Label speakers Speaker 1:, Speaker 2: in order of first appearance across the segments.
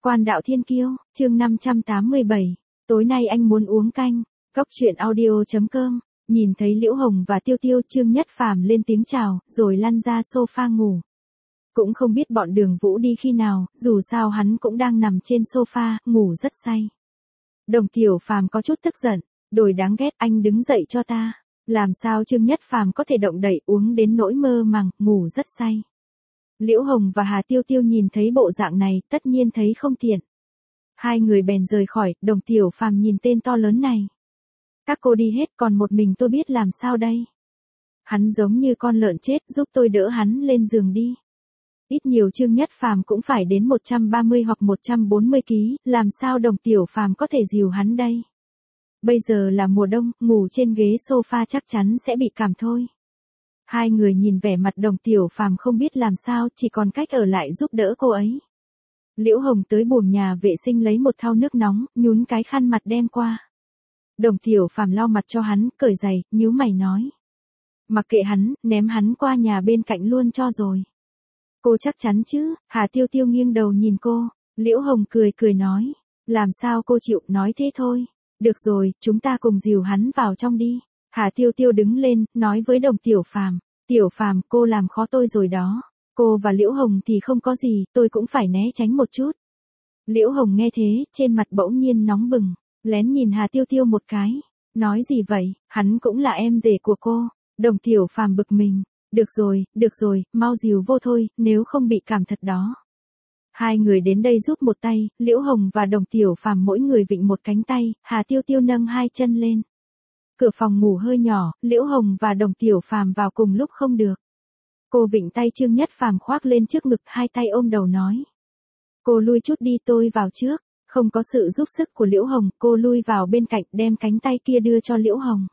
Speaker 1: Quan đạo thiên kiêu, chương 587. Tối nay anh muốn uống canh. Cốc truyện audio.com. Nhìn thấy Liễu Hồng và Tiêu Tiêu, Trương Nhất Phàm lên tiếng chào, rồi lăn ra sofa ngủ. Cũng không biết bọn Đường Vũ đi khi nào, dù sao hắn cũng đang nằm trên sofa, ngủ rất say. Đồng Tiểu Phàm có chút tức giận, "Đồ đáng ghét, anh đứng dậy cho ta." Làm sao Trương Nhất Phàm có thể động đậy uống đến nỗi mơ màng, ngủ rất say. Liễu Hồng và Hà Tiêu Tiêu nhìn thấy bộ dạng này, tất nhiên thấy không tiện. Hai người bèn rời khỏi, Đồng Tiểu Phàm nhìn tên to lớn này. "Các cô đi hết, còn một mình tôi biết làm sao đây?" Hắn giống như con lợn chết, "Giúp tôi đỡ hắn lên giường đi." Ít nhiều Trương Nhất Phàm cũng phải đến 130 hoặc 140 kg, làm sao Đồng Tiểu Phàm có thể dìu hắn đây? Bây giờ là mùa đông, ngủ trên ghế sofa chắc chắn sẽ bị cảm thôi. Hai người nhìn vẻ mặt Đồng Tiểu Phàm không biết làm sao, chỉ còn cách ở lại giúp đỡ cô ấy. Liễu Hồng tới buồng nhà vệ sinh lấy một thau nước nóng, nhún cái khăn mặt đem qua. Đồng Tiểu Phàm lau mặt cho hắn, cởi giày, nhíu mày nói: "Mặc kệ hắn, ném hắn qua nhà bên cạnh luôn cho rồi." "Cô chắc chắn chứ?" Hà Tiêu Tiêu nghiêng đầu nhìn cô. Liễu Hồng cười cười nói: "Làm sao cô chịu, nói thế thôi. Được rồi, chúng ta cùng dìu hắn vào trong đi." Hà Tiêu Tiêu đứng lên, nói với Đồng Tiểu Phàm: "Tiểu Phàm, cô làm khó tôi rồi đó. Cô và Liễu Hồng thì không có gì, tôi cũng phải né tránh một chút." Liễu Hồng nghe thế, trên mặt bỗng nhiên nóng bừng, lén nhìn Hà Tiêu Tiêu một cái. "Nói gì vậy, hắn cũng là em rể của cô." Đồng Tiểu Phàm bực mình. Được rồi, mau dìu vô thôi, nếu không bị cảm thật đó." Hai người đến đây giúp một tay, Liễu Hồng và Đồng Tiểu Phàm mỗi người vịn một cánh tay, Hà Tiêu Tiêu nâng hai chân lên. Cửa phòng ngủ hơi nhỏ, Liễu Hồng và Đồng Tiểu Phàm vào cùng lúc không được. Cô vịn tay Trương Nhất Phàm khoác lên trước ngực, hai tay ôm đầu nói: "Cô lui chút đi, tôi vào trước." Không có sự giúp sức của Liễu Hồng, cô lui vào bên cạnh, đem cánh tay kia đưa cho Liễu Hồng.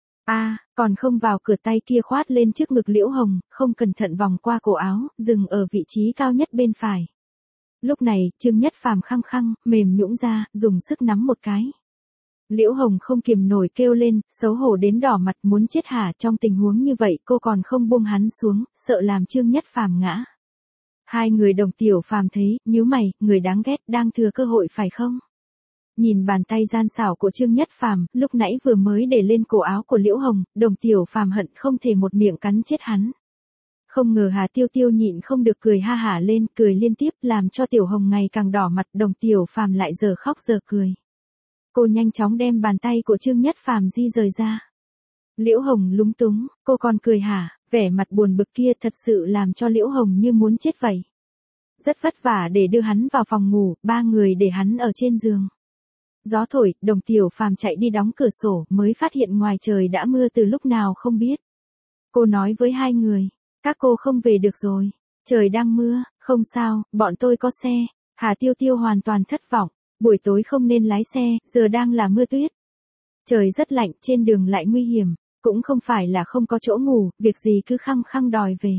Speaker 1: Còn không vào, cửa tay kia khoát lên trước ngực Liễu Hồng, không cẩn thận vòng qua cổ áo, dừng ở vị trí cao nhất bên phải. Lúc này, Trương Nhất Phàm khăng khăng, mềm nhũn ra, dùng sức nắm một cái. Liễu Hồng không kiềm nổi kêu lên, xấu hổ đến đỏ mặt, muốn chết hả? Trong tình huống như vậy, cô còn không buông hắn xuống, sợ làm Trương Nhất Phàm ngã. Hai người Đồng Tiểu Phàm thấy, nhíu mày, người đáng ghét, đang thừa cơ hội phải không? Nhìn bàn tay gian xảo của Trương Nhất Phàm, lúc nãy vừa mới để lên cổ áo của Liễu Hồng, Đồng Tiểu Phàm hận không thể một miệng cắn chết hắn. Không ngờ Hà Tiêu Tiêu nhịn không được cười ha hả lên, cười liên tiếp, làm cho Tiểu Hồng ngày càng đỏ mặt, Đồng Tiểu Phàm lại giờ khóc giờ cười. Cô nhanh chóng đem bàn tay của Trương Nhất Phàm di rời ra. Liễu Hồng lúng túng, cô còn cười hả? Vẻ mặt buồn bực kia thật sự làm cho Liễu Hồng như muốn chết vậy. Rất vất vả để đưa hắn vào phòng ngủ, ba người để hắn ở trên giường. Gió thổi, Đồng Tiểu Phàm chạy đi đóng cửa sổ, mới phát hiện ngoài trời đã mưa từ lúc nào không biết. Cô nói với hai người: "Các cô không về được rồi, trời đang mưa." "Không sao, bọn tôi có xe." Hà Tiêu Tiêu hoàn toàn thất vọng, buổi tối không nên lái xe, giờ đang là mưa tuyết. Trời rất lạnh, trên đường lại nguy hiểm, cũng không phải là không có chỗ ngủ, việc gì cứ khăng khăng đòi về.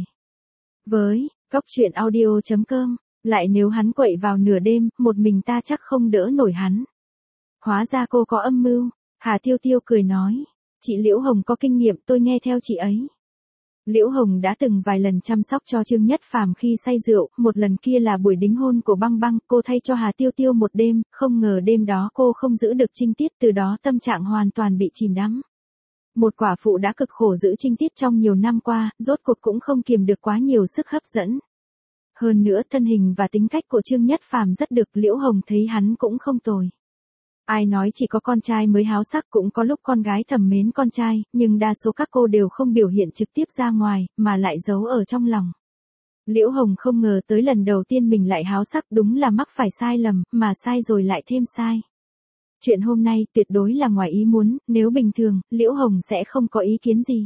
Speaker 1: Với Cốc truyện audio.com, lại nếu hắn quậy vào nửa đêm, một mình ta chắc không đỡ nổi hắn. Hóa ra cô có âm mưu. Hà Tiêu Tiêu cười nói: "Chị Liễu Hồng có kinh nghiệm, tôi nghe theo chị ấy." Liễu Hồng đã từng vài lần chăm sóc cho Trương Nhất Phàm khi say rượu, một lần kia là buổi đính hôn của Băng Băng, cô thay cho Hà Tiêu Tiêu một đêm, không ngờ đêm đó cô không giữ được trinh tiết, từ đó tâm trạng hoàn toàn bị chìm đắm. Một quả phụ đã cực khổ giữ trinh tiết trong nhiều năm qua, rốt cuộc cũng không kiềm được quá nhiều sức hấp dẫn. Hơn nữa thân hình và tính cách của Trương Nhất Phàm rất được, Liễu Hồng thấy hắn cũng không tồi. Ai nói chỉ có con trai mới háo sắc, cũng có lúc con gái thầm mến con trai, nhưng đa số các cô đều không biểu hiện trực tiếp ra ngoài, mà lại giấu ở trong lòng. Liễu Hồng không ngờ tới lần đầu tiên mình lại háo sắc, đúng là mắc phải sai lầm, mà sai rồi lại thêm sai. Chuyện hôm nay tuyệt đối là ngoài ý muốn, nếu bình thường, Liễu Hồng sẽ không có ý kiến gì.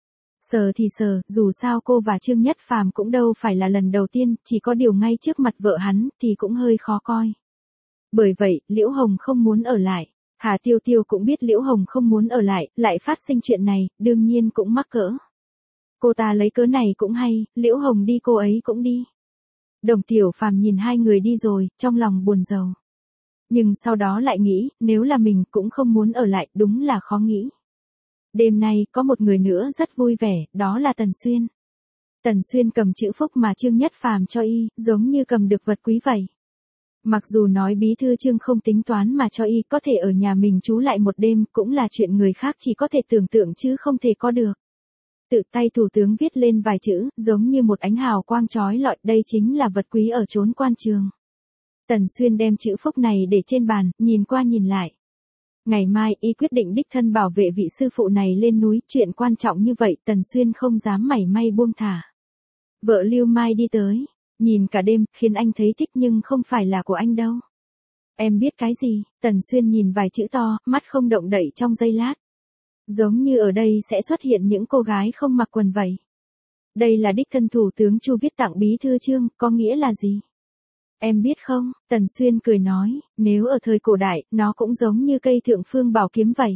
Speaker 1: Sờ thì sờ, dù sao cô và Trương Nhất Phàm cũng đâu phải là lần đầu tiên, chỉ có điều ngay trước mặt vợ hắn, thì cũng hơi khó coi. Bởi vậy, Liễu Hồng không muốn ở lại. Hà Tiêu Tiêu cũng biết Liễu Hồng không muốn ở lại phát sinh chuyện này, đương nhiên cũng mắc cỡ. Cô ta lấy cớ này cũng hay, Liễu Hồng đi cô ấy cũng đi. Đồng Tiểu Phàm nhìn hai người đi rồi, trong lòng buồn rầu. Nhưng sau đó lại nghĩ, nếu là mình cũng không muốn ở lại, đúng là khó nghĩ. Đêm nay, có một người nữa rất vui vẻ, đó là Tần Xuyên. Tần Xuyên cầm chữ phúc mà Trương Nhất Phàm cho y, giống như cầm được vật quý vậy. Mặc dù nói bí thư Trương không tính toán mà cho y có thể ở nhà mình trú lại một đêm cũng là chuyện người khác chỉ có thể tưởng tượng chứ không thể có được. Tự tay thủ tướng viết lên vài chữ, giống như một ánh hào quang chói lọi, đây chính là vật quý ở chốn quan trường. Tần Xuyên đem chữ phúc này để trên bàn, nhìn qua nhìn lại. Ngày mai y quyết định đích thân bảo vệ vị sư phụ này lên núi, chuyện quan trọng như vậy Tần Xuyên không dám mảy may buông thả. Vợ Lưu Mai đi tới, nhìn cả đêm, khiến anh thấy thích nhưng không phải là của anh đâu. Em biết cái gì? Tần Xuyên nhìn vài chữ to, mắt không động đậy trong giây lát. Giống như ở đây sẽ xuất hiện những cô gái không mặc quần vậy. Đây là đích thân thủ tướng Chu viết tặng bí thư Trương, có nghĩa là gì? Em biết không? Tần Xuyên cười nói, nếu ở thời cổ đại, nó cũng giống như cây thượng phương bảo kiếm vậy.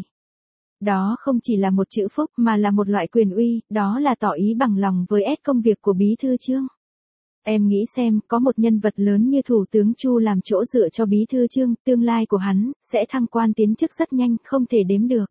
Speaker 1: Đó không chỉ là một chữ phúc mà là một loại quyền uy, đó là tỏ ý bằng lòng với công việc của bí thư Trương. Em nghĩ xem, có một nhân vật lớn như thủ tướng Chu làm chỗ dựa cho bí thư Trương, tương lai của hắn sẽ thăng quan tiến chức rất nhanh, không thể đếm được.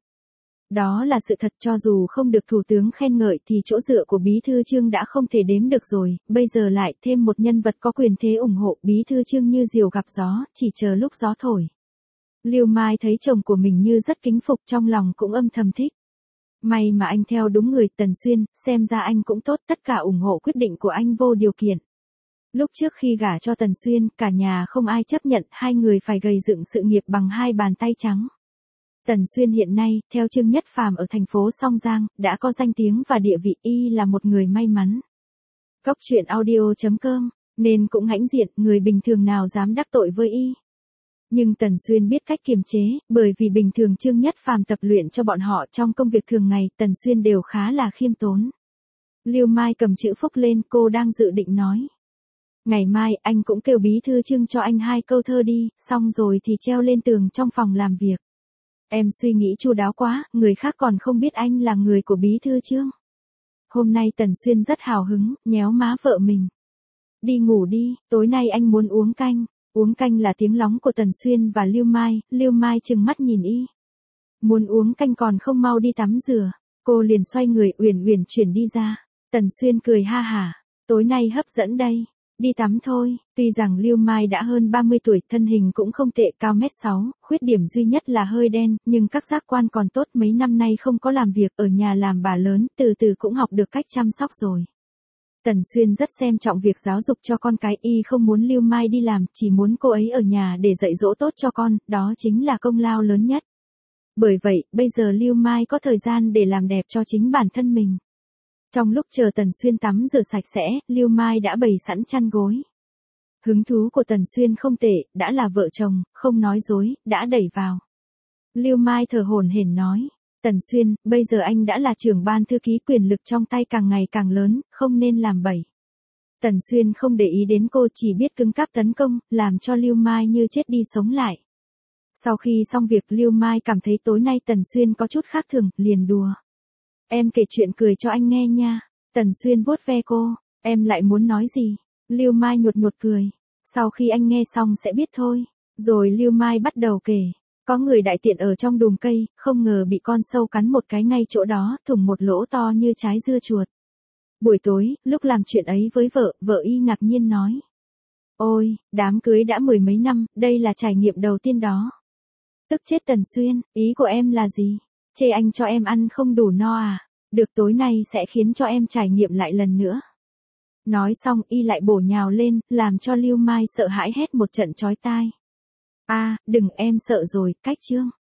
Speaker 1: Đó là sự thật, cho dù không được thủ tướng khen ngợi thì chỗ dựa của bí thư Trương đã không thể đếm được rồi, bây giờ lại thêm một nhân vật có quyền thế ủng hộ bí thư Trương như diều gặp gió, chỉ chờ lúc gió thổi. Lưu Mai thấy chồng của mình như rất kính phục, trong lòng cũng âm thầm thích. May mà anh theo đúng người. Tần Xuyên, xem ra anh cũng tốt, tất cả ủng hộ quyết định của anh vô điều kiện. Lúc trước khi gả cho Tần Xuyên, cả nhà không ai chấp nhận, hai người phải gầy dựng sự nghiệp bằng hai bàn tay trắng. Tần Xuyên hiện nay, theo Trương Nhất Phàm ở thành phố Song Giang, đã có danh tiếng và địa vị, y là một người may mắn. Cốc truyện audio.com, nên cũng hãnh diện, người bình thường nào dám đắc tội với y. Nhưng Tần Xuyên biết cách kiềm chế, bởi vì bình thường Trương Nhất Phàm tập luyện cho bọn họ trong công việc thường ngày, Tần Xuyên đều khá là khiêm tốn. Lưu Mai cầm chữ phúc lên, cô đang dự định nói. Ngày mai anh cũng kêu bí thư Trương cho anh 2 câu thơ đi, xong rồi thì treo lên tường trong phòng làm việc. Em suy nghĩ chu đáo quá, người khác còn không biết anh là người của bí thư Trương. Hôm nay Tần Xuyên rất hào hứng, nhéo má vợ mình. Đi ngủ đi, tối nay anh muốn uống canh. Uống canh là tiếng lóng của Tần Xuyên và Lưu Mai trừng mắt nhìn y. Muốn uống canh còn không mau đi tắm rửa. Cô liền xoay người uyển uyển chuyển đi ra. Tần Xuyên cười ha hả, tối nay hấp dẫn đây. Đi tắm thôi. Tuy rằng Lưu Mai đã hơn 30 tuổi, thân hình cũng không tệ, cao 1m6, khuyết điểm duy nhất là hơi đen, nhưng các giác quan còn tốt, mấy năm nay không có làm việc, ở nhà làm bà lớn, từ từ cũng học được cách chăm sóc rồi. Tần Xuyên rất xem trọng việc giáo dục cho con cái, y không muốn Lưu Mai đi làm, chỉ muốn cô ấy ở nhà để dạy dỗ tốt cho con, đó chính là công lao lớn nhất. Bởi vậy, bây giờ Lưu Mai có thời gian để làm đẹp cho chính bản thân mình. Trong lúc chờ Tần Xuyên tắm rửa sạch sẽ, Lưu Mai đã bày sẵn chăn gối. Hứng thú của Tần Xuyên không tệ, đã là vợ chồng, không nói dối, đã đẩy vào. Lưu Mai thở hổn hển nói, Tần Xuyên, bây giờ anh đã là trưởng ban thư ký, quyền lực trong tay càng ngày càng lớn, không nên làm bậy. Tần Xuyên không để ý đến cô, chỉ biết cứng cáp tấn công, làm cho Lưu Mai như chết đi sống lại. Sau khi xong việc, Lưu Mai cảm thấy tối nay Tần Xuyên có chút khác thường, liền đùa. Em kể chuyện cười cho anh nghe nha. Tần Xuyên vuốt ve cô, em lại muốn nói gì? Lưu Mai nhột nhột cười. Sau khi anh nghe xong sẽ biết thôi. Rồi Lưu Mai bắt đầu kể. Có người đại tiện ở trong đùm cây, không ngờ bị con sâu cắn một cái ngay chỗ đó, thủng một lỗ to như trái dưa chuột. Buổi tối, lúc làm chuyện ấy với vợ y ngạc nhiên nói. Ôi, đám cưới đã 10 mấy năm, đây là trải nghiệm đầu tiên đó. Tức chết Tần Xuyên, ý của em là gì? Chê anh cho em ăn không đủ no à? Được, tối nay sẽ khiến cho em trải nghiệm lại lần nữa. Nói xong y lại bổ nhào lên, làm cho Lưu Mai sợ hãi hét một trận chói tai. À, đừng, em sợ rồi, cách Trương.